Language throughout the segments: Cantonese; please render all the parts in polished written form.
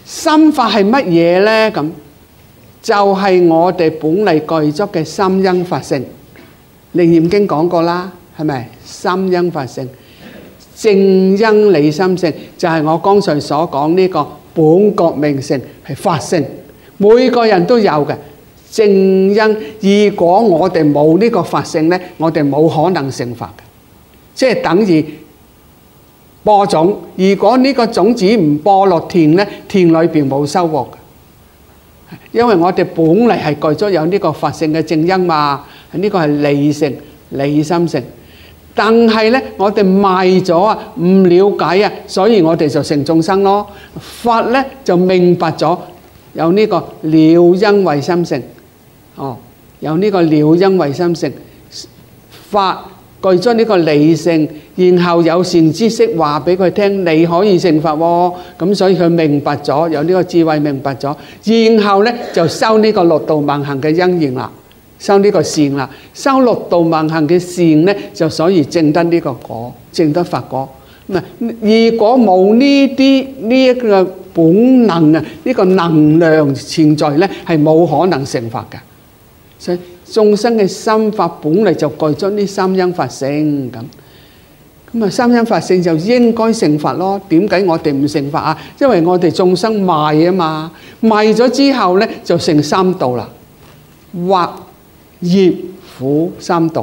心法係乜嘢呢？咁就係我哋本嚟具足嘅心因法性。楞嚴經講過啦，係咪？心因法性，正因理心性，就係我剛才所講呢個本覺明性係法性，每個人都有嘅正因。如果我哋冇呢個法性呢，我哋冇可能成法嘅，即係等於播種。如果呢個種子唔播落田呢，田裏邊冇收穫嘅，因為我哋本嚟係具足有呢個法性嘅正因嘛。呢個係理性、理心性。但係呢，我哋賣咗啊，唔了解啊，所以我哋就成眾生咯。法呢就明白咗有呢個了因為心性，有呢個了因為心性。法具足呢個理性，然後有善知識話俾佢聽，你可以成佛喎。咁所以佢明白咗，有呢個智慧明白咗，然後呢就修呢個六度萬行嘅因緣啦。修呢個善啦，修六度萬行嘅善呢，就所以證得呢個果，證得佛果。如果冇呢一個本能啊，呢個能量存在呢，係冇可能成法嘅。所以眾生嘅心法本嚟就具足呢三因法性咁啊，三因法性就應該成法咯。點解我哋唔成法啊？因為我哋眾生賣啊嘛，賣咗之後呢，就成三道啦，惑業苦三道。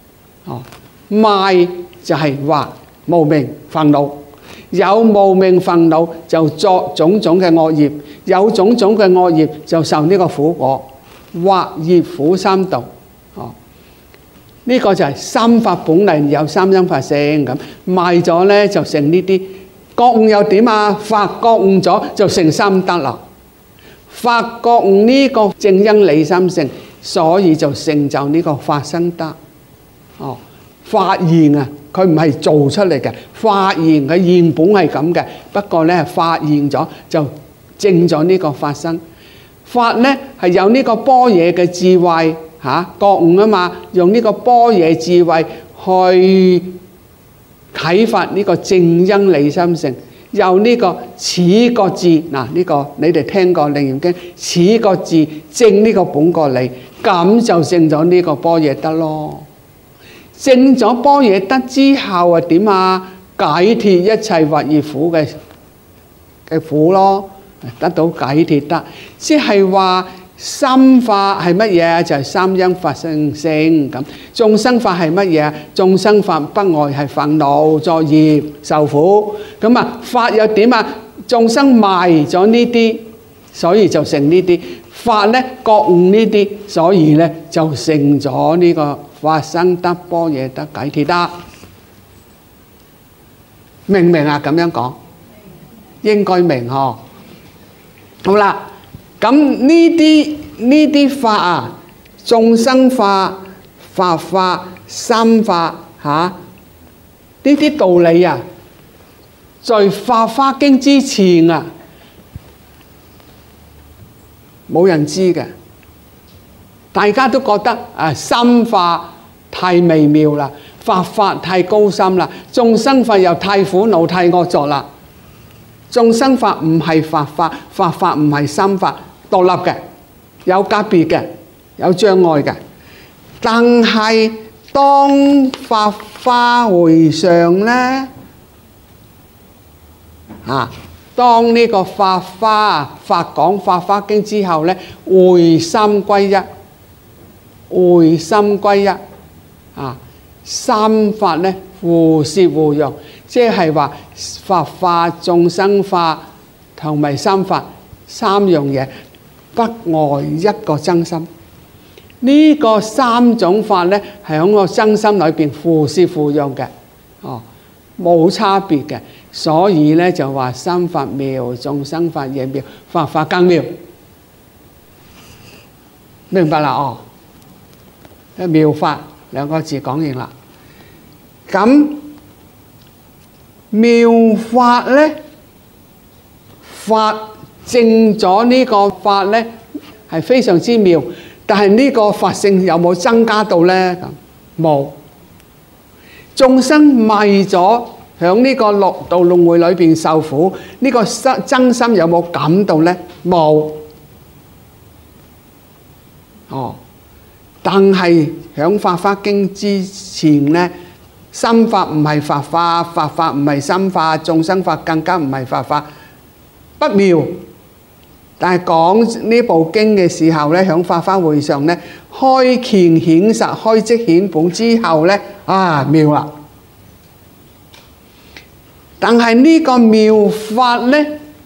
賣就係惑無明煩惱，有無明煩惱就作種種嘅惡業，有種種嘅惡業就受呢個苦果。惑業苦三道，呢個就係心法本嚟有三因法性咁，賣咗呢就成呢啲。覺悟又點啊？法覺悟咗就成三德啦。法覺悟呢個正因理心性，所以就成就呢個法身德。發現啊，佢唔係做出嚟嘅，發現佢原本係咁嘅，不過呢發現咗就證咗呢個法身。法呢係有呢個般若嘅智慧覺悟啊嘛，用呢個般若智慧去啟發呢個正因理心性，有呢個此覺智嗱，呢個你哋聽過《楞嚴經》，此覺智證呢個本覺理，咁就證咗呢個般若得咯。證咗般若得之後啊點啊？解脫一切惑業苦嘅苦咯，得到解脫得，即係話心法係乜嘢？就係三因法性咁。眾生法係乜嘢？眾生法不外係煩惱作業受苦。咁啊法又點啊？眾生賣咗呢啲，所以就成呢啲。法呢覺悟呢啲，所以呢就成咗呢個法身得、般若得、解脫得。明唔明啊？咁樣講應該明嗬。好啦，咁呢啲法啊，眾生法、法法、心法呢啲道理啊，在《法華經》之前啊，冇人知嘅。大家都覺得心法太微妙啦，法法太高深啦，眾生法又太苦惱太惡作啦。眾生法唔係法法，法法唔係心法，獨立嘅，有隔別嘅，有障礙嘅。但係當法華會上呢，當呢個法華法講《法華經》之後呢，會心歸一，會心歸一三法呢互攝互用，即係話法法、眾生法同埋心法三樣嘢，不外一個真心。呢個三種法呢係喺個真心裏邊互攝互用嘅，冇差別嘅。所以呢就話心法妙，眾生法亦妙，法法更妙。明白啦？妙法兩個字講完啦。咁妙法呢，法證咗呢個法呢係非常之妙，但係呢個法性有冇增加到呢？咁冇。眾生賣咗響呢個六道輪迴裏邊受苦，呢個真心有冇感到呢？冇。但係響《法華經》之前呢，心法唔係法化，法化唔係心化，眾生法更加唔係法化，不妙。但係講呢部經嘅時候呢，響法華會上呢，開權顯實，開即顯本之後呢，妙啦！但係呢個妙法呢，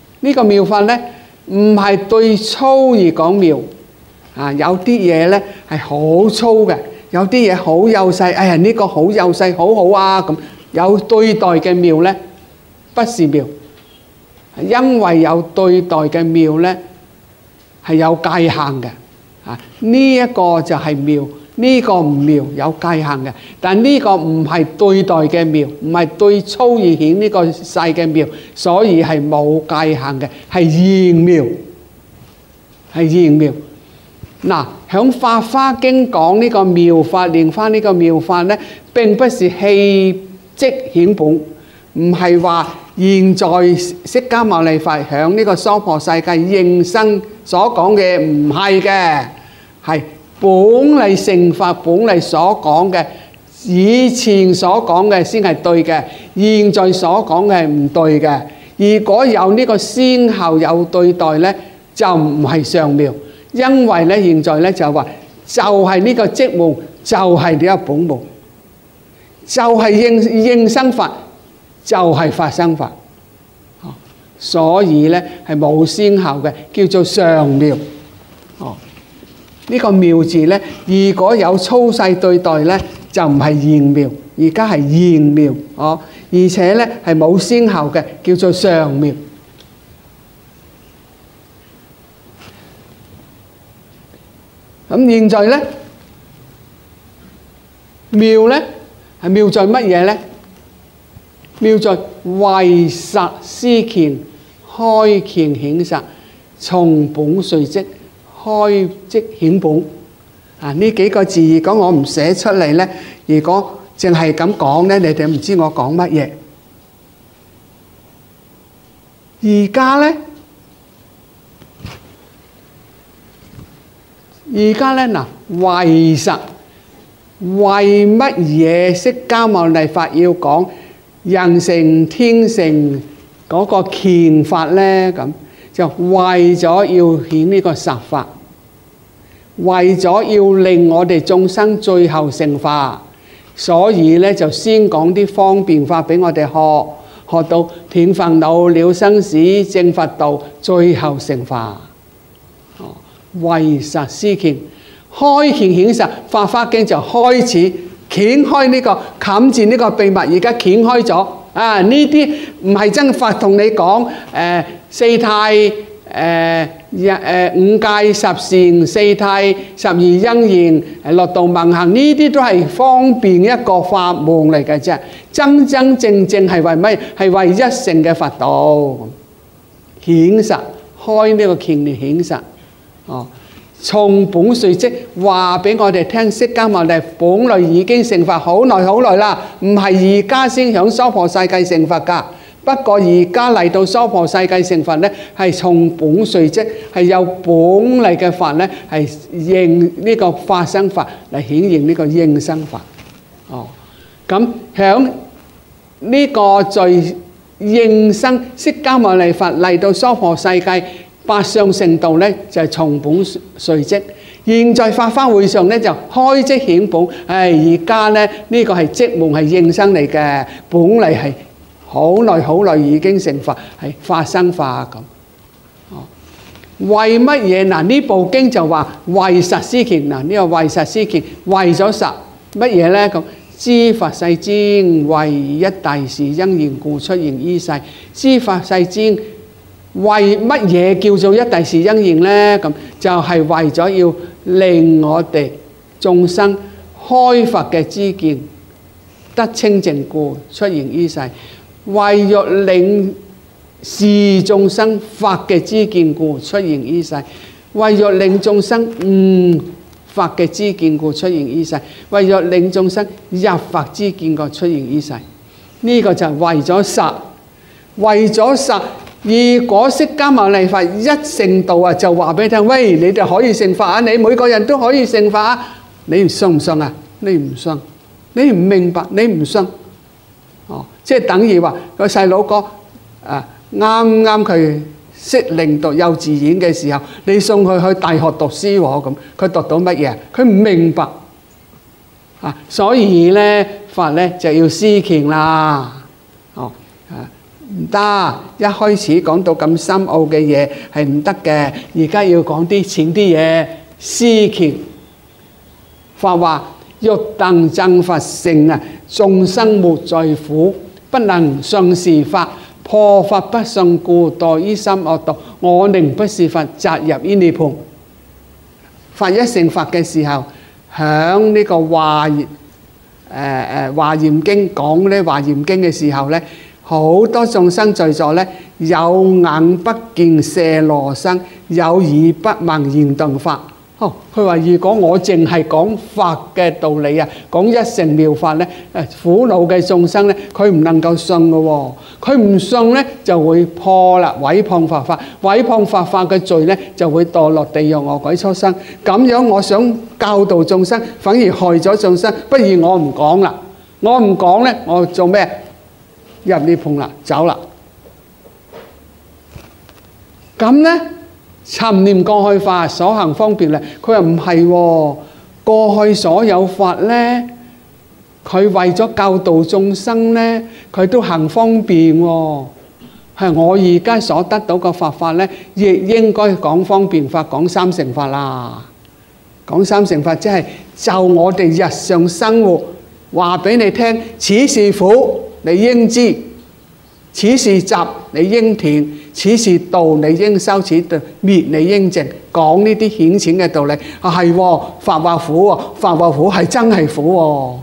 唔係對粗而講妙。有啲嘢呢係好粗嘅，有啲嘢好幼細。呢個好幼細，好好啊咁。有對待嘅妙呢，不是妙，因為有對待嘅妙呢係有界限嘅。呢一個就係妙，呢個唔妙，有界限嘅。但呢個唔係對待嘅妙，唔係對粗而顯呢個細嘅妙，所以係冇界限嘅，係現妙，係現妙。嗱，響《法華經》講呢個妙法，蓮花呢個妙法呢，並不是氣即顯本，唔係話現在釋迦牟尼佛響呢個娑婆世界應生所講嘅，唔係嘅，係本嚟成法，本嚟所講嘅，以前所講嘅先係對嘅，現在所講嘅係唔對嘅。如果有呢個先後有對待呢，就唔係上妙。因為咧，現在咧就話，就係呢個積門，就係呢個本門，就係應生法，就係法生法。所以咧係冇先後嘅，叫做上妙。呢個妙字咧，如果有粗細對待咧，就唔係現妙，而家係現妙。而且咧係冇先後嘅，叫做上妙。咁現在咧，妙咧係妙在乜嘢咧？妙在為實施權，開權顯實，從本遂即，開即顯本。呢幾個字，如果我唔寫出嚟咧，如果淨係咁講咧，你哋唔知我講乜嘢。而家咧。而家咧嗱，為實，為乜嘢釋迦牟尼佛要講人成天成嗰個權法咧？咁就為咗要顯呢個實法，為咗要令我哋眾生最後成法，所以咧就先講啲方便法俾我哋學到斷煩惱、了生死、證佛道，最後成法。為實施權，開權顯實，《法華經》就開始掀開呢個冚住呢個秘密，而家掀開咗。呢啲唔係真法同你講，四諦、五戒十善、四諦、十二因緣、六度問行，呢啲都係方便一個法門嚟嘅啫。真真正正係為咩？係為一乘嘅佛道顯實，開呢個權嚟顯實。從本遂即話俾我哋聽，釋迦牟尼本來已經成佛好耐好耐啦，唔係而家先響娑婆世界成佛噶。不過而家嚟到娑婆世界成佛呢，係從本遂即，係有本嚟嘅法呢，係應呢個法生法嚟顯現呢個應生法。咁響呢個在應生釋迦牟尼佛嚟到娑婆世界。八相成道咧就係從本遂即，現在法華會上咧就開即顯本。而家咧呢個係積門，係應生嚟嘅，本嚟係好耐好耐已經成佛，係法生法咁。為乜嘢？嗱，呢部經就話為實施權。嗱，呢個為實施權為咗實乜嘢咧？咁知法世尊為一大事因緣故出現於世，知法世尊。為乜嘢叫做一大事因緣呢？咁就係為咗要令我哋眾生開佛嘅知見，得清淨故出現於世；為欲令示眾生法嘅知見故出現於世；為欲令眾生悟法嘅知見故出現於世；為欲令眾生入法知見故出現於世。 呢個就係為咗實，為咗實。如果釋迦牟尼佛一成道啊，就話俾你聽，喂，你哋可以成佛啊，你每個人都可以成佛啊，你信唔信啊？你唔信，你唔明白，你唔信。哦，即係等於話個細佬哥啊，啱啱佢適齡讀幼稚園嘅時候，你送佢去大學讀書喎，咁佢讀到乜嘢？佢唔明白啊，所以咧法咧就要思虔啦。哦啊，唔得，一開始講到咁深奧嘅嘢係唔得嘅，而家要講啲淺啲嘢，思虔。法話欲等正法性啊，眾生沒在苦，不能信是法，破法不信故，墮於三惡道。我寧不是佛，則入於涅槃。法一成佛嘅時候，響呢個華嚴經講咧華嚴經嘅時候咧，好多眾生在座咧，有眼不見舍羅生，有耳不聞言頓法。哦，佢話如果我淨係講法嘅道理啊，講一乘妙法咧，苦惱嘅眾生咧，佢唔能夠信嘅喎，佢唔信咧就會破啦，毀謗佛法，毀謗佛法嘅罪咧就會墮落地獄餓鬼畜生。咁樣我想教導眾生，反而害咗眾生，不如我唔講啦，我唔講咧，我做咩？入涅槃啦，走啦。咁咧？尋念過去法所行方便咧，佢話唔係喎，過去所有法咧，佢為咗教導眾生咧，佢都行方便喎。係我而家所得到嘅法咧，亦應該講方便法，講三乘法啦。講三乘法即係就我哋日常生活話俾你聽，此是苦，你應知；此是集，你應斷。此是道，你應修；此滅，你應淨。講呢啲顯淺嘅道理啊，係喎，法話苦喎，法話苦係真係苦喎。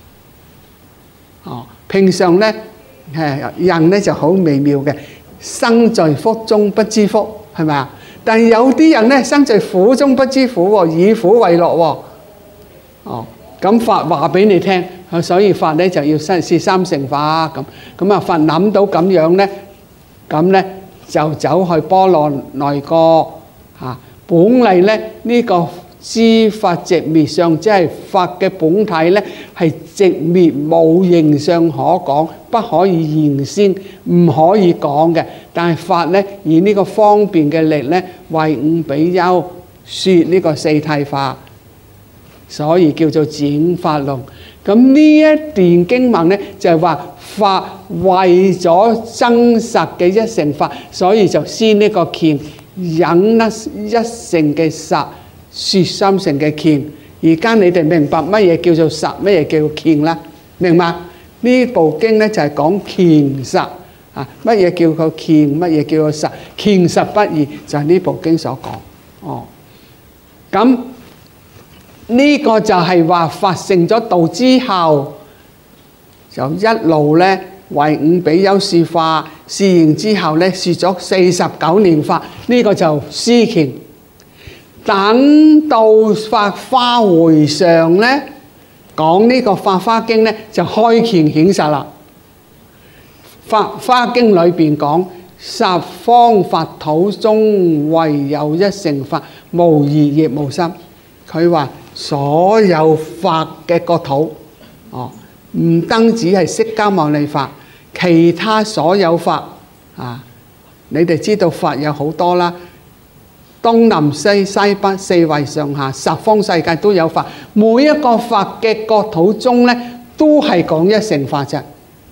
哦，平常咧人咧就好微妙嘅，生在福中不知福，係咪啊？但係有啲人咧生在苦中不知苦喎，以苦為樂喎。哦，咁法話俾你聽，所以法咧就要是三乘法咁啊。法諗到咁樣咧，咁咧。就走去波羅奈國嚇。本嚟咧呢個知法寂滅相，即係法嘅本體咧係寂滅，冇形相可講，不可以言先，唔可以講嘅。但係法咧以呢個方便嘅力咧，為五比丘説呢個四諦法，所以叫做轉法輪。咁呢一段經文咧就係話法為咗真實嘅一乘法，所以就先呢個虔引得一乘嘅實，説三乘嘅虔。而家你哋明白乜嘢叫做實，乜嘢叫做虔啦？明白？呢部經咧就係講虔實啊，乜嘢叫做虔，乜嘢叫做實？虔實不二就係呢部經所講。哦，咁。呢個就係話法成咗道之後，就一路咧為五比丘説法，説完之後咧説咗49年法，呢個就思虔。等到法華會上咧講呢個法華經咧就開虔顯實啦。法華經裏邊講十方佛土中唯有一乘法，無異亦無心。佢話所有法嘅國土，唔單止係釋迦牟尼法，其他所有法啊，你哋知道法有好多啦，東南西西北四維上下十方世界都有法，每一個法嘅國土中咧，都係講一乘法啫。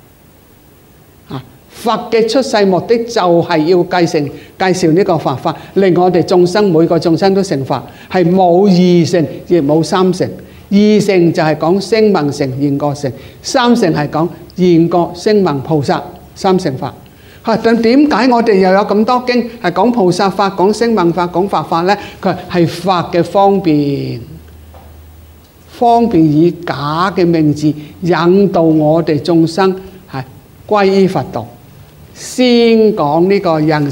法嘅出世目的就係要介紹呢個法法，令我哋眾生每個眾生都成法，係冇二乘亦冇三乘。二乘就係講聲聞乘、緣覺乘，三乘係講緣覺、聲聞、菩薩三乘法。咁點解我哋又有咁多經係講菩薩法、講聲聞法、講法法咧？佢係法嘅方便，方便以假嘅名字引導我哋眾生係歸依佛道。先講呢個人乘，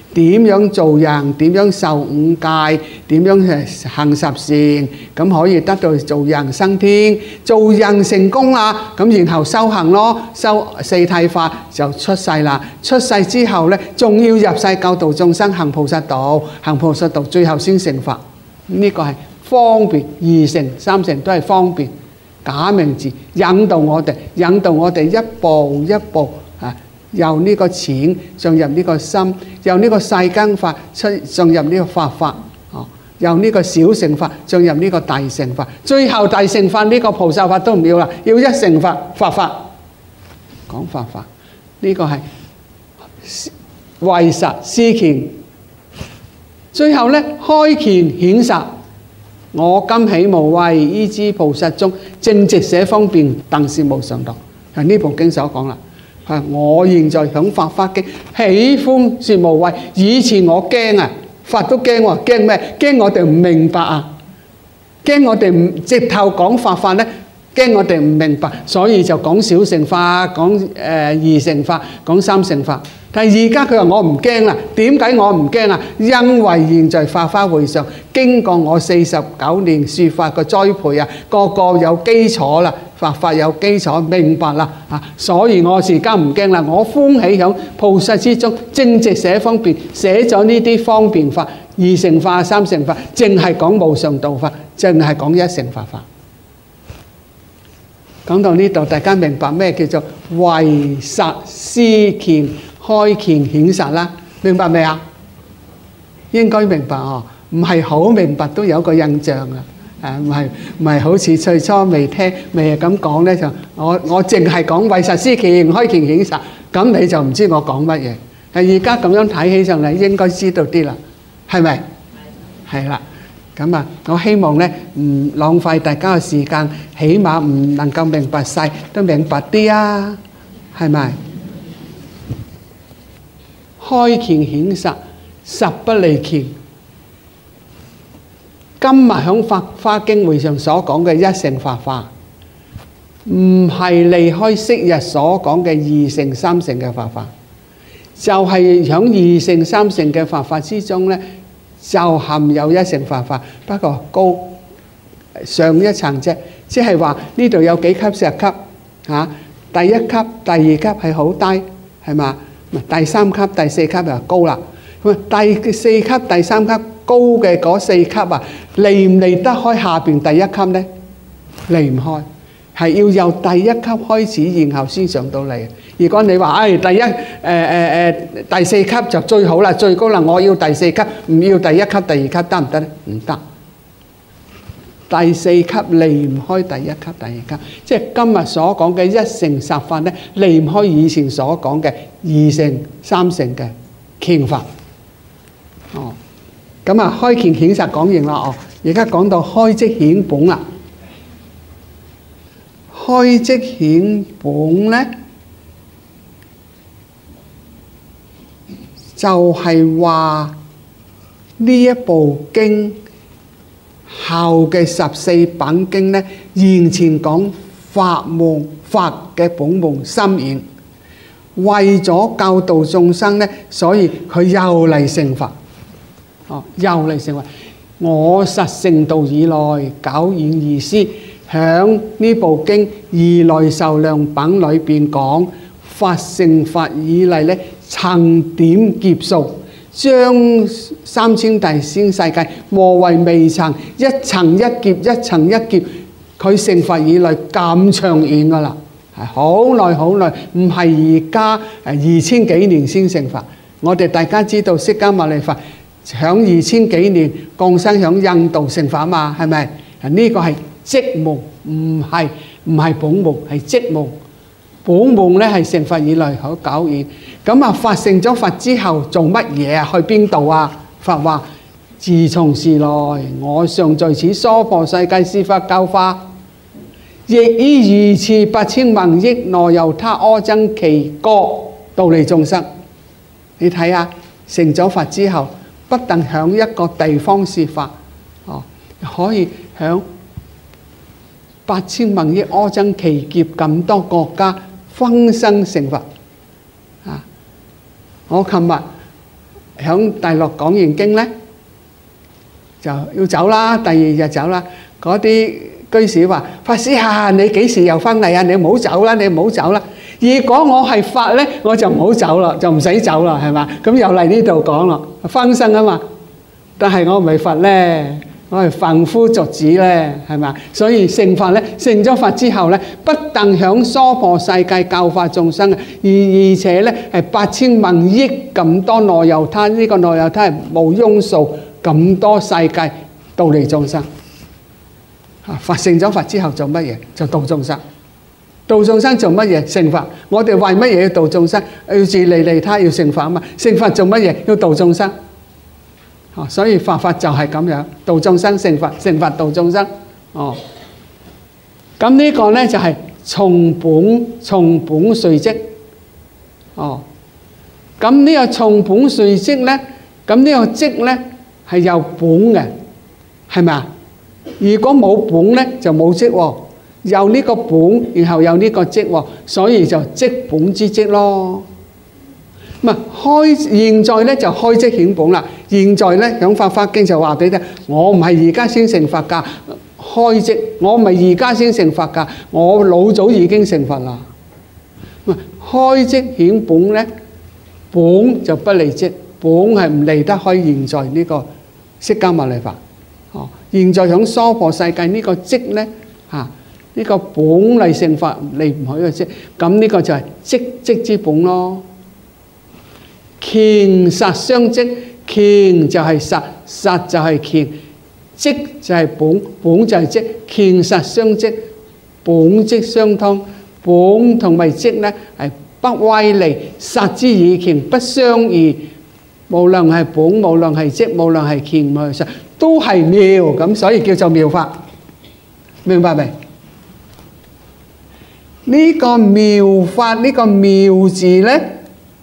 點樣做人，點樣受五戒，點樣行十善，咁可以得到做人升天，做人成功啦，咁然後修行咯，修四諦法就出世啦。出世之後呢，仲要入世救度眾生，行菩薩道，行菩薩道最後先成佛。呢個係方便，二乘三乘都係方便，假名字引導我哋一步一步啊，由呢個淺進入呢個深，由呢個細根法進入呢個法法，由呢個小乘法進入呢個大乘法，最後大乘法呢個菩薩法都唔要啦，要一乘法法法講法法，呢個係為實施權，最後呢開權顯實。我今起無畏，依諸菩薩中，正直捨方便，等是無上道。係呢部經所講啦。我現在響法華經喜歡說無畏，以前我驚啊，佛都驚喎，驚咩？驚我哋唔明白啊，驚我哋唔直頭講法法呢，驚我哋唔明白，所以就講小乘法，講二乘法，講三乘法。但係而家佢話我唔驚啦，點解我唔驚啊？因為現在法華會上經過我49年説法嘅栽培啊，個個有基礎啦，法法有基礎，明白啦啊，所以我而家唔驚啦，我歡喜響菩薩之中，正直捨方便，寫咗呢啲方便法、二乘法、三乘法，淨係講無上道法，淨係講一乘法法。講到呢度，大家明白咩叫做為實施權？開權顯實啦，明白未啊？應該明白哦，唔係好明白都有個印象啊！唔係好似最初未聽未係咁講咧，就我淨係講為實施權、開權顯實，咁你就唔知我講乜嘢。而家咁樣睇起上嚟，應該知道啲啦，係咪？係啦，咁啊，我希望咧唔浪費大家嘅時間，起碼唔能夠明白晒，都明白啲啊，係咪？開權顯實，實不離權。今日喺法華經會上所講嘅一乘法法，唔係離開昔日所講嘅二乘三乘嘅法法，就係喺二乘三乘嘅法法之中呢，就含有一乘法法，不過高上一層啫。即係話呢度有幾級石級嚇，第一級、第二級係好低，係嘛？第三級、第四級就高啦。第四級、第三級高嘅嗰四級啊，離唔離得開下邊第一級呢？離唔開，係要由第一級開始，然後先上到嚟。如果你話第四級就最好啦，最高啦，我要第四級，唔要第一級、第二級得唔得呢？唔得。第四級離唔開第一級、第二級，即係今日所講嘅一乘十法呢，離唔開以前所講嘅二乘、三乘嘅權法。哦，咁啊，開權顯實講完啦。哦，而家講到開即顯本啦。開即顯本呢，就係話呢一部經後嘅14品經呢，完全講法門法嘅本門深顯，為咗教導眾生呢，所以佢又嚟成佛。哦，又嚟成佛。我實成道以來，久遠義師響呢部經《如來壽量品》裏邊講，法成佛以嚟呢，層點劫數。將3000大千世界磨為微塵，一層一劫，一層一劫，佢成佛以來咁長遠噶啦，係好耐好耐，唔係而家2000幾年先成佛。我哋大家知道釋迦牟尼佛響2000幾年降生響印度成佛嘛，係咪？呢個係積夢，唔係本夢，係積夢。本夢咧係成佛以來好久遠。咁啊，佛成咗佛之後做乜嘢啊？去邊度啊？佛話：自從時來，我常在此娑婆世界施法教化，亦以如次8,000萬億內由他阿僧祇國度利眾生。你睇下，成咗佛之後，不但響一個地方施法，可以響8,000萬億阿僧祇劫咁多國家分身成佛。我琴日響大陸講完經咧，就要走啦。第二日走啦。嗰啲居士話：法師啊，你幾時又翻嚟啊？你唔好走啦，你唔好走啦。如果我係佛咧，我就唔好走啦，就唔使走啦，係嘛？咁又嚟呢度講咯，分身啊嘛。但係我唔係佛咧，我係凡夫俗子咧，係嘛？所以成佛咧，成咗佛之後咧，不但響娑婆世界教化眾生，而且咧係8000萬億咁多內有他，呢個內有他係無庸數咁多世界度利眾生。佛成咗佛之後做乜嘢？就度眾生。度眾生做乜嘢？成佛。我哋為乜嘢要度眾生？要自利利他，要成佛啊嘛。成佛做乜嘢？要度眾生。所以佛法就係咁樣，度眾生成佛，成佛度眾生。咁呢個咧就係從本遂積。咁呢個從本遂積咧，咁呢個積咧係有本嘅，係咪啊？如果冇本咧，就冇積喎。有呢個本，然後有呢個積喎，所以就積本之積咯。唔係現在咧就開積顯本啦。現在咧響《法華經》就話俾你聽，我唔係而家先成佛㗎，開積我唔係而家先成佛㗎，我老早已經成佛啦。唔係開積顯本咧，本就不離積，本係唔離得開現在呢個釋迦牟尼佛。現在響娑婆世界呢個積咧呢個本嚟成佛離唔開個積，咁呢個就係積之本咯。乾實相積，乾就係實，實就係乾，積就係本，本就係積，乾實相積，本積相通，本同埋積咧係不乖離，實之以乾不相異。無論係本，無論係積，無論係乾，無論係實，都係妙，咁所以叫做妙法。明白未？呢個妙法，呢個妙字咧，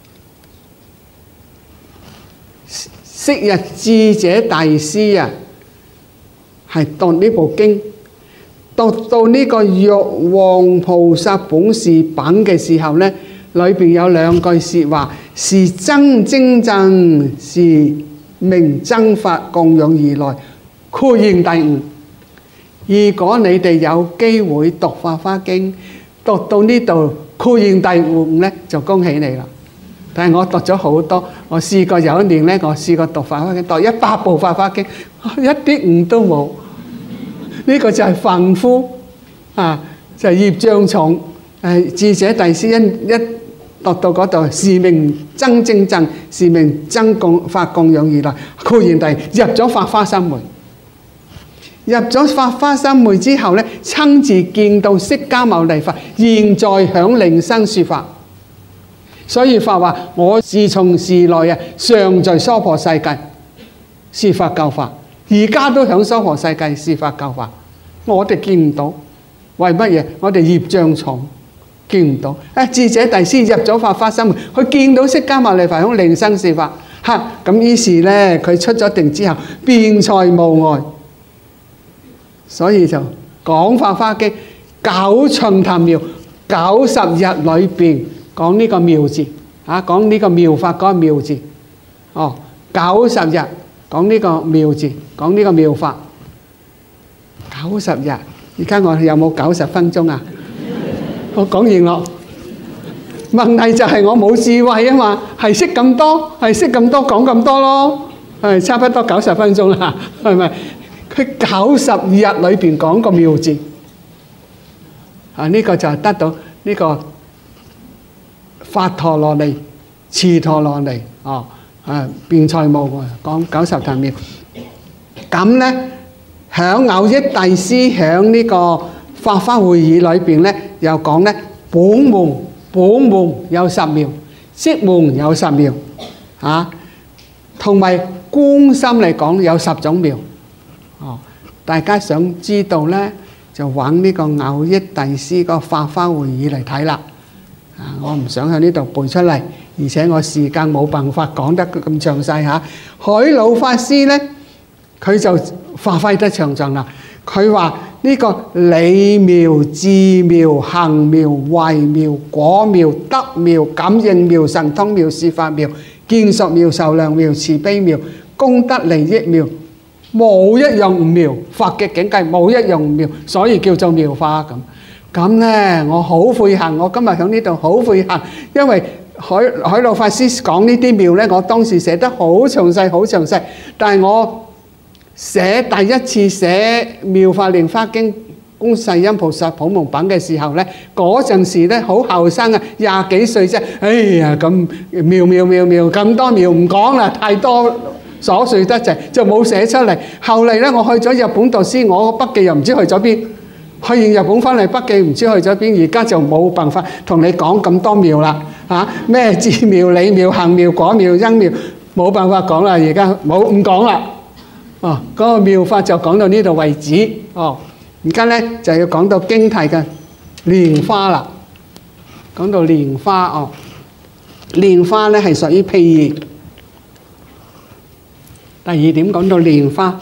昔日智者大師啊，係讀呢部經，讀到呢個玉皇菩薩本事品嘅時候咧，裏邊有兩句説話，是真精進，是名真法供養而來，豁然大悟。如果你哋有機會讀《法華經》，讀到呢度豁然大悟咧，就恭喜你啦！但係我讀咗好多，我試過有一年咧，我試過讀《法華經》，讀100部《法華經》，一啲悟都冇。呢個就係凡夫就係業障重。智者大師一讀到嗰度，是名真精進，是名真法供養而來，豁然大悟，入咗法華三昧。入咗法華三昧之後咧，親自見到釋迦牟尼佛現在響靈生說法。所以法話：我自從時來啊，常在娑婆世界示法教化，而家都響娑婆世界示法教化。我哋見唔到，為乜嘢？我哋業障重，見唔到。智者大師入咗法華三昧，佢見到釋迦牟尼佛響靈生說法，咁於是咧，佢出咗定之後，辯才無礙。所以就講法華經9旬談妙，90日裏邊講呢個妙字，講呢個妙法嗰個妙字，90日講呢個妙字，講呢個妙法，90日。而家我有冇90分鐘啊？我講完咯。問題就係我冇智慧啊嘛，係識咁多講咁多咯，係差不多90分鐘啦，係咪？佢90日裏邊講個妙字，呢個就得到呢個法陀羅尼、持陀羅尼，辯才無礙，講90談妙。咁咧，響藕益大師響呢個法華會議裏邊咧，又講咧本門有10妙，釋門有10妙，同埋觀心嚟講有10種妙。大家想知道咧，就揾呢個藕益大師個法華會議嚟睇啦。我唔想喺呢度背出嚟，而且我時間冇辦法講得咁詳細嚇。海老法師咧，佢就發揮得詳盡啦。佢話呢個理妙、智妙、行妙、慧妙、果妙、德妙、感應妙、神通妙、說法妙、 見熟妙、受良妙、慈悲妙、功德利益妙，冇一樣唔妙。佛嘅境界冇一樣唔妙，所以叫做妙法咁。咁呢，我好悔恨，我今日喺呢度好悔恨，因為海老法師講呢啲妙呢，我當時寫得好詳細，好詳細。但係我第一次寫《妙法蓮華經》觀世音菩薩普門品嘅時候呢，嗰陣時呢好後生啊，20幾歲啫。哎呀，咁妙咁多妙唔講啦，太多瑣碎得滯，就冇寫出嚟。後嚟呢，我去咗日本讀書，我筆記又唔知去咗邊。去完日本翻嚟，筆記唔知去咗邊，而家就冇辦法同你講咁多妙啦。咩智妙、理妙、行妙、果妙、因妙，冇辦法講啦。而家唔講啦。嗰個妙法就講到呢度為止。而家呢就要講到經題嘅蓮花啦。講到蓮花蓮花呢係屬於譬喻。第二點講到蓮花，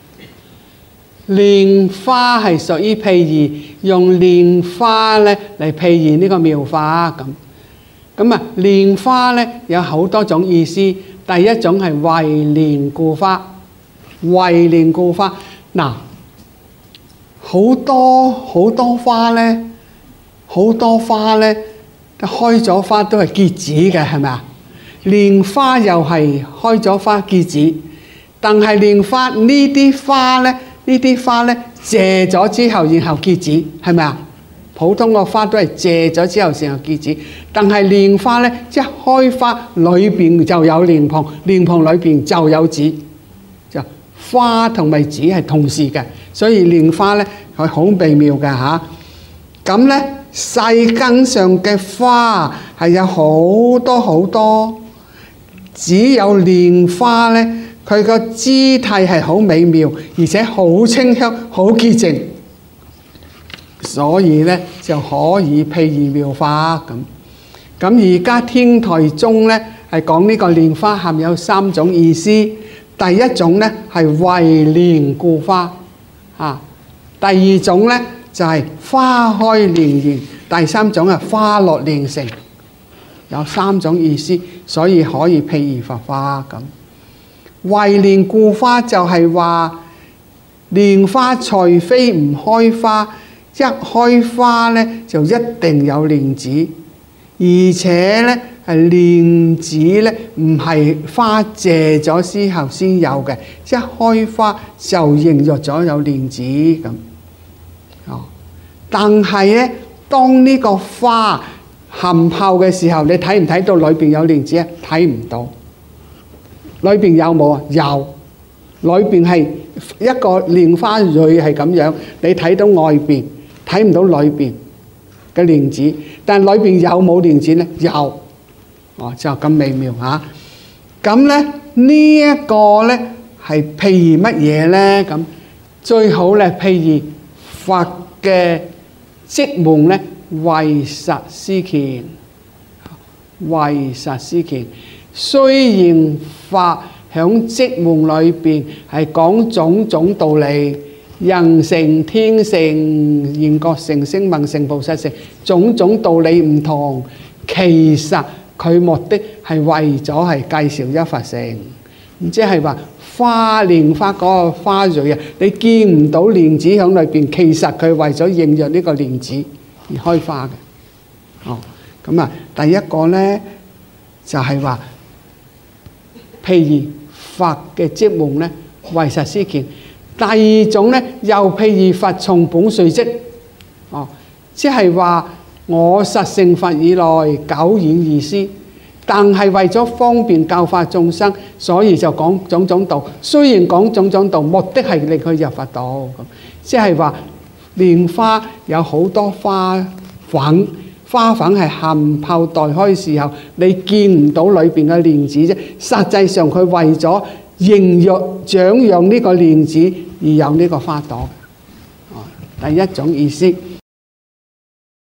蓮花係屬於譬喻，用蓮花呢嚟譬喻呢個妙法咁。咁啊，蓮花呢有好多種意思。第一種係為蓮故花，為蓮故花嗱。好多花呢，好多花呢，開咗花都係結子嘅，係咪啊？蓮花又係開咗花結子，但係蓮花呢啲花呢，謝咗之後然後結子，係咪啊？普通個花都係謝咗之後然後結子，但係蓮花呢，一開花裏邊就有蓮蓬，蓮蓬裏邊就有籽，就花同埋籽係同時嘅。所以蓮花呢係好微妙嘅嚇。咁呢世間上嘅花係有好多，只有蓮花呢，佢個姿態係好美妙，而且好清香、好潔淨，所以呢就可以譬喻妙法咁。咁而家天台宗呢係講呢個蓮花含有3種意思。第一種呢係為蓮故花。第二種呢就係花開蓮園，第三種係花落蓮城，有3種意思，所以可以譬喻佛花咁。為蓮故花就係話蓮花除非唔開花，一開花呢就一定有蓮子，而且呢係蓮子呢唔係花謝咗之後先有嘅，一開花就孕育咗有蓮子咁。但係呢，當呢個花含苞嘅時候，你睇唔睇到裏邊有蓮子啊？睇唔到。裏邊有冇啊？有。裏邊係一個蓮花蕊係咁樣，你睇到外邊，睇唔到裏邊嘅蓮子。但係裏邊有冇蓮子呢？有。就咁微妙嚇。咁呢呢一個呢係譬喻乜嘢呢？咁最好呢譬喻佛嘅積門呢，為實施權，為實施權。雖然法響積門裏邊係講種種道理，人成、天成、緣覺成、聲聞成、菩薩成，種種道理唔同，其實佢目的係為咗係介紹一佛乘，即係話蓮花嗰個花蕊啊，你見唔到蓮子喺裏邊，其實佢為咗應用呢個蓮子而開花嘅。咁啊，第一個呢就係話，譬如佛嘅積門呢為實施權。第二種呢又譬如佛從本遂跡，即係話我實成佛以來久遠意思。但係為咗方便教化眾生，所以就講種種道。雖然講種種道，目的係令佢入佛道。即係話蓮花有好多花粉，花粉係含苞待開時候，你見唔到裏邊嘅蓮子啫。實際上佢為咗形育長養呢個蓮子而有呢個花朵。第一種意思。